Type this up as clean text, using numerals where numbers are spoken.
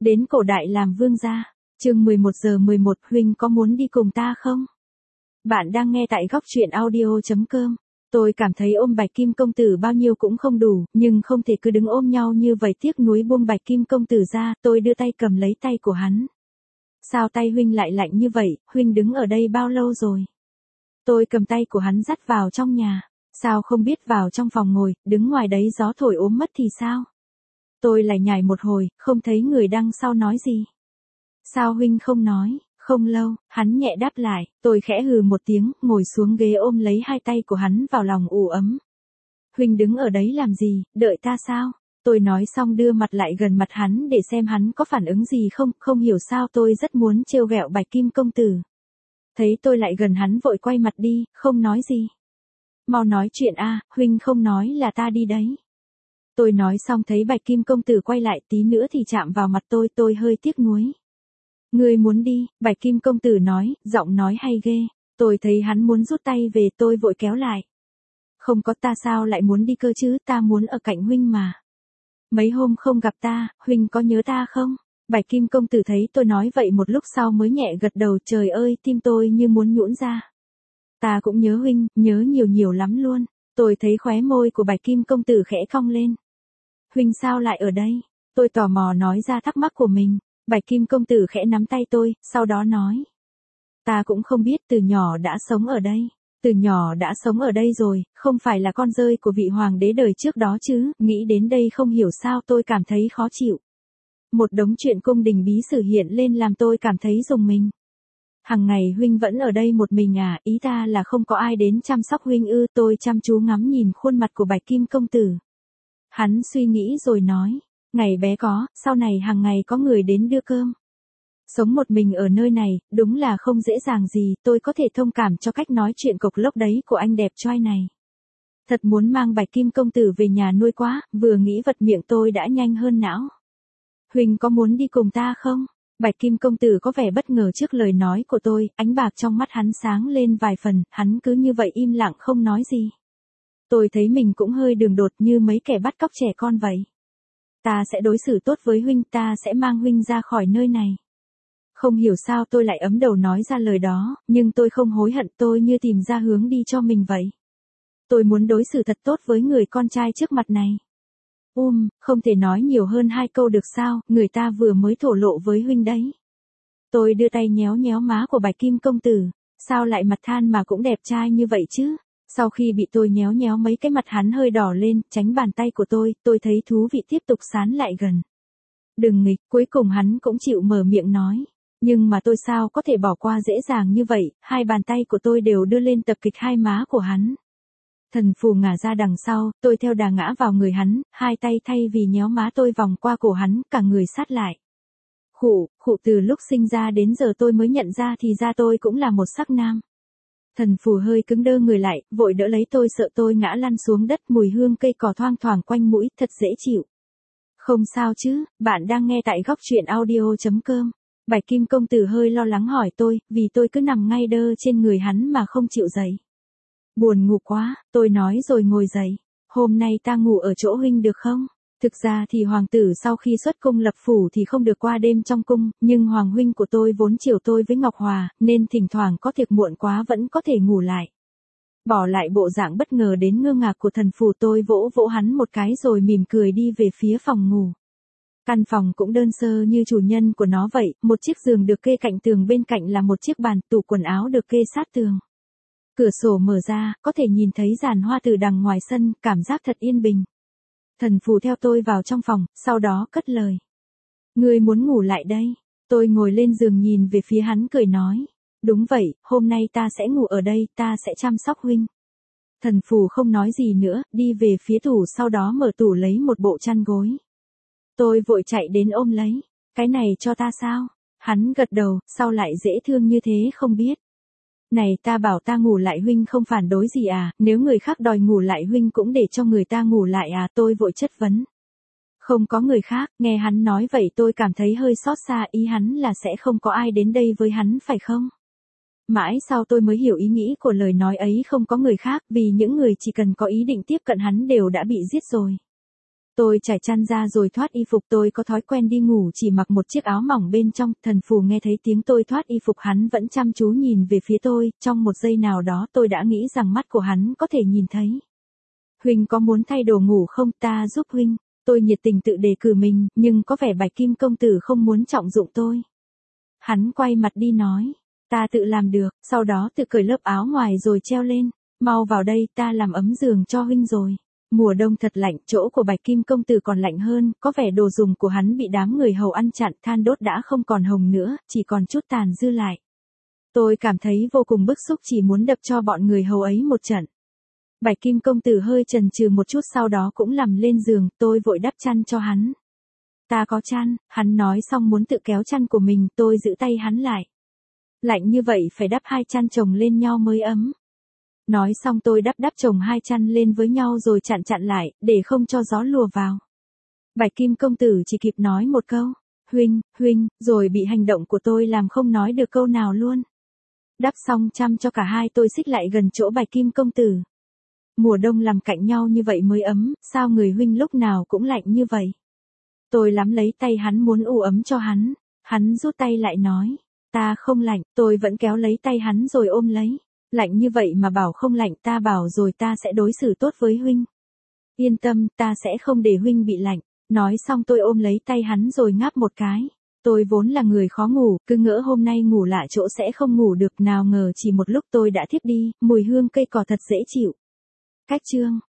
Đến cổ đại làm vương gia. Chương 11:11 Huynh có muốn đi cùng ta không? Bạn đang nghe tại góc truyện audio.com. Tôi cảm thấy ôm Bạch Kim công tử bao nhiêu cũng không đủ, nhưng không thể cứ đứng ôm nhau như vậy, tiếc nuối buông Bạch Kim công tử ra. Tôi đưa tay cầm lấy tay của hắn. Sao tay Huynh lại lạnh như vậy, Huynh đứng ở đây bao lâu rồi? Tôi cầm tay của hắn dắt vào trong nhà. Sao không biết vào trong phòng ngồi, đứng ngoài đấy gió thổi ốm mất thì sao? Tôi lại nhảy một hồi, không thấy người đằng sau nói gì. Sao Huynh không nói? Không lâu, hắn nhẹ đáp lại, tôi khẽ hừ một tiếng, ngồi xuống ghế ôm lấy hai tay của hắn vào lòng ủ ấm. Huynh đứng ở đấy làm gì, đợi ta sao? Tôi nói xong đưa mặt lại gần mặt hắn để xem hắn có phản ứng gì không, không hiểu sao tôi rất muốn trêu ghẹo Bạch Kim công tử. Thấy tôi lại gần hắn vội quay mặt đi, không nói gì. Mau nói chuyện a, Huynh không nói là ta đi đấy. Tôi nói xong thấy Bạch Kim công tử quay lại tí nữa thì chạm vào mặt tôi hơi tiếc nuối. Ngươi muốn đi, Bạch Kim công tử nói, giọng nói hay ghê. Tôi thấy hắn muốn rút tay về, tôi vội kéo lại. Không có, ta sao lại muốn đi cơ chứ, ta muốn ở cạnh Huynh mà. Mấy hôm không gặp ta, Huynh có nhớ ta không? Bạch Kim công tử thấy tôi nói vậy một lúc sau mới nhẹ gật đầu, trời ơi, tim tôi như muốn nhũn ra. Ta cũng nhớ Huynh, nhớ nhiều lắm luôn. Tôi thấy khóe môi của Bạch Kim công tử khẽ cong lên. Huynh sao lại ở đây? Tôi tò mò nói ra thắc mắc của mình. Bạch Kim công tử khẽ nắm tay tôi, sau đó nói. Ta cũng không biết, từ nhỏ đã sống ở đây. Từ nhỏ đã sống ở đây rồi, không phải là con rơi của vị hoàng đế đời trước đó chứ, nghĩ đến đây không hiểu sao tôi cảm thấy khó chịu. Một đống chuyện cung đình bí sử hiện lên làm tôi cảm thấy rùng mình. Hằng ngày Huynh vẫn ở đây một mình à, ý ta là không có ai đến chăm sóc Huynh ư? Tôi chăm chú ngắm nhìn khuôn mặt của Bạch Kim công tử. Hắn suy nghĩ rồi nói, ngày bé có, sau này hàng ngày có người đến đưa cơm. Sống một mình ở nơi này, đúng là không dễ dàng gì, tôi có thể thông cảm cho cách nói chuyện cộc lốc đấy của anh đẹp trai này. Thật muốn mang Bạch Kim công tử về nhà nuôi quá, vừa nghĩ vật miệng tôi đã nhanh hơn não. Huynh có muốn đi cùng ta không? Bạch Kim công tử có vẻ bất ngờ trước lời nói của tôi, ánh bạc trong mắt hắn sáng lên vài phần, hắn cứ như vậy im lặng không nói gì. Tôi thấy mình cũng hơi đường đột như mấy kẻ bắt cóc trẻ con vậy. Ta sẽ đối xử tốt với Huynh, ta sẽ mang Huynh ra khỏi nơi này. Không hiểu sao tôi lại ấm đầu nói ra lời đó, nhưng tôi không hối hận, tôi như tìm ra hướng đi cho mình vậy. Tôi muốn đối xử thật tốt với người con trai trước mặt này. Không thể nói nhiều hơn hai câu được sao, người ta vừa mới thổ lộ với Huynh đấy. Tôi đưa tay nhéo nhéo má của Bạch Kim công tử, sao lại mặt than mà cũng đẹp trai như vậy chứ? Sau khi bị tôi nhéo nhéo mấy cái mặt hắn hơi đỏ lên, tránh bàn tay của tôi thấy thú vị tiếp tục sán lại gần. Đừng nghịch, cuối cùng hắn cũng chịu mở miệng nói. Nhưng mà tôi sao có thể bỏ qua dễ dàng như vậy, hai bàn tay của tôi đều đưa lên tập kịch hai má của hắn. Thần phù ngả ra đằng sau, tôi theo đà ngã vào người hắn, hai tay thay vì nhéo má tôi vòng qua cổ hắn, cả người sát lại. Khụ, từ lúc sinh ra đến giờ tôi mới nhận ra thì ra tôi cũng là một sắc nam. Thần phù hơi cứng đơ người lại, vội đỡ lấy tôi sợ tôi ngã lăn xuống đất, mùi hương cây cỏ thoang thoảng quanh mũi, thật dễ chịu. Không sao chứ, bạn đang nghe tại góc truyện audio.com. Bạch Kim công tử hơi lo lắng hỏi tôi, vì tôi cứ nằm ngay đơ trên người hắn mà không chịu dậy. Buồn ngủ quá, tôi nói rồi ngồi dậy. Hôm nay ta ngủ ở chỗ Huynh được không? Thực ra thì hoàng tử sau khi xuất cung lập phủ thì không được qua đêm trong cung, nhưng hoàng huynh của tôi vốn chiều tôi với Ngọc Hòa, nên thỉnh thoảng có tiệc muộn quá vẫn có thể ngủ lại. Bỏ lại bộ dạng bất ngờ đến ngơ ngác của thần phù, tôi vỗ vỗ hắn một cái rồi mỉm cười đi về phía phòng ngủ. Căn phòng cũng đơn sơ như chủ nhân của nó vậy, một chiếc giường được kê cạnh tường, bên cạnh là một chiếc bàn, tủ quần áo được kê sát tường. Cửa sổ mở ra, có thể nhìn thấy giàn hoa từ đằng ngoài sân, cảm giác thật yên bình. Thần phù theo tôi vào trong phòng, sau đó cất lời. Ngươi muốn ngủ lại đây? Tôi ngồi lên giường nhìn về phía hắn cười nói. Đúng vậy, hôm nay ta sẽ ngủ ở đây, ta sẽ chăm sóc Huynh. Thần phù không nói gì nữa, đi về phía tủ, sau đó mở tủ lấy một bộ chăn gối. Tôi vội chạy đến ôm lấy. Cái này cho ta sao? Hắn gật đầu, sao lại dễ thương như thế không biết. Này, ta bảo ta ngủ lại Huynh không phản đối gì à, nếu người khác đòi ngủ lại Huynh cũng để cho người ta ngủ lại à, tôi vội chất vấn. Không có người khác, nghe hắn nói vậy tôi cảm thấy hơi xót xa, ý hắn là sẽ không có ai đến đây với hắn phải không? Mãi sau tôi mới hiểu ý nghĩ của lời nói ấy, không có người khác, vì những người chỉ cần có ý định tiếp cận hắn đều đã bị giết rồi. Tôi trải chăn ra rồi thoát y phục, tôi có thói quen đi ngủ chỉ mặc một chiếc áo mỏng bên trong. Thần phù nghe thấy tiếng tôi thoát y phục, hắn vẫn chăm chú nhìn về phía tôi, trong một giây nào đó tôi đã nghĩ rằng mắt của hắn có thể nhìn thấy. Huynh có muốn thay đồ ngủ không, ta giúp huynh. Tôi nhiệt tình tự đề cử mình, nhưng có vẻ Bạch Kim công tử không muốn trọng dụng tôi. Hắn quay mặt đi nói, ta tự làm được, sau đó tự cởi lớp áo ngoài rồi treo lên. Mau vào đây, ta làm ấm giường cho huynh rồi. Mùa đông thật lạnh, chỗ của Bạch Kim công tử còn lạnh hơn, có vẻ đồ dùng của hắn bị đám người hầu ăn chặn, than đốt đã không còn hồng nữa, chỉ còn chút tàn dư lại. Tôi cảm thấy vô cùng bức xúc, chỉ muốn đập cho bọn người hầu ấy một trận. Bạch Kim công tử hơi chần chừ một chút, sau đó cũng nằm lên giường, tôi vội đắp chăn cho hắn. Ta có chăn, hắn nói xong muốn tự kéo chăn của mình, tôi giữ tay hắn lại. Lạnh như vậy phải đắp 2 chăn chồng lên nhau mới ấm. Nói xong tôi đắp chồng 2 chăn lên với nhau rồi chặn lại, để không cho gió lùa vào. Bạch Kim công tử chỉ kịp nói một câu, huynh, rồi bị hành động của tôi làm không nói được câu nào luôn. Đắp xong chăn cho cả hai, tôi xích lại gần chỗ Bạch Kim công tử. Mùa đông làm cạnh nhau như vậy mới ấm, sao người huynh lúc nào cũng lạnh như vậy? Tôi nắm lấy tay hắn muốn ủ ấm cho hắn. Hắn rút tay lại nói, ta không lạnh. Tôi vẫn kéo lấy tay hắn rồi ôm lấy. Lạnh như vậy mà bảo không lạnh, ta bảo rồi ta sẽ đối xử tốt với huynh. Yên tâm, ta sẽ không để huynh bị lạnh. Nói xong tôi ôm lấy tay hắn rồi ngáp một cái. Tôi vốn là người khó ngủ, cứ ngỡ hôm nay ngủ lạ chỗ sẽ không ngủ được, nào ngờ chỉ một lúc tôi đã thiếp đi, mùi hương cây cỏ thật dễ chịu. Cách chương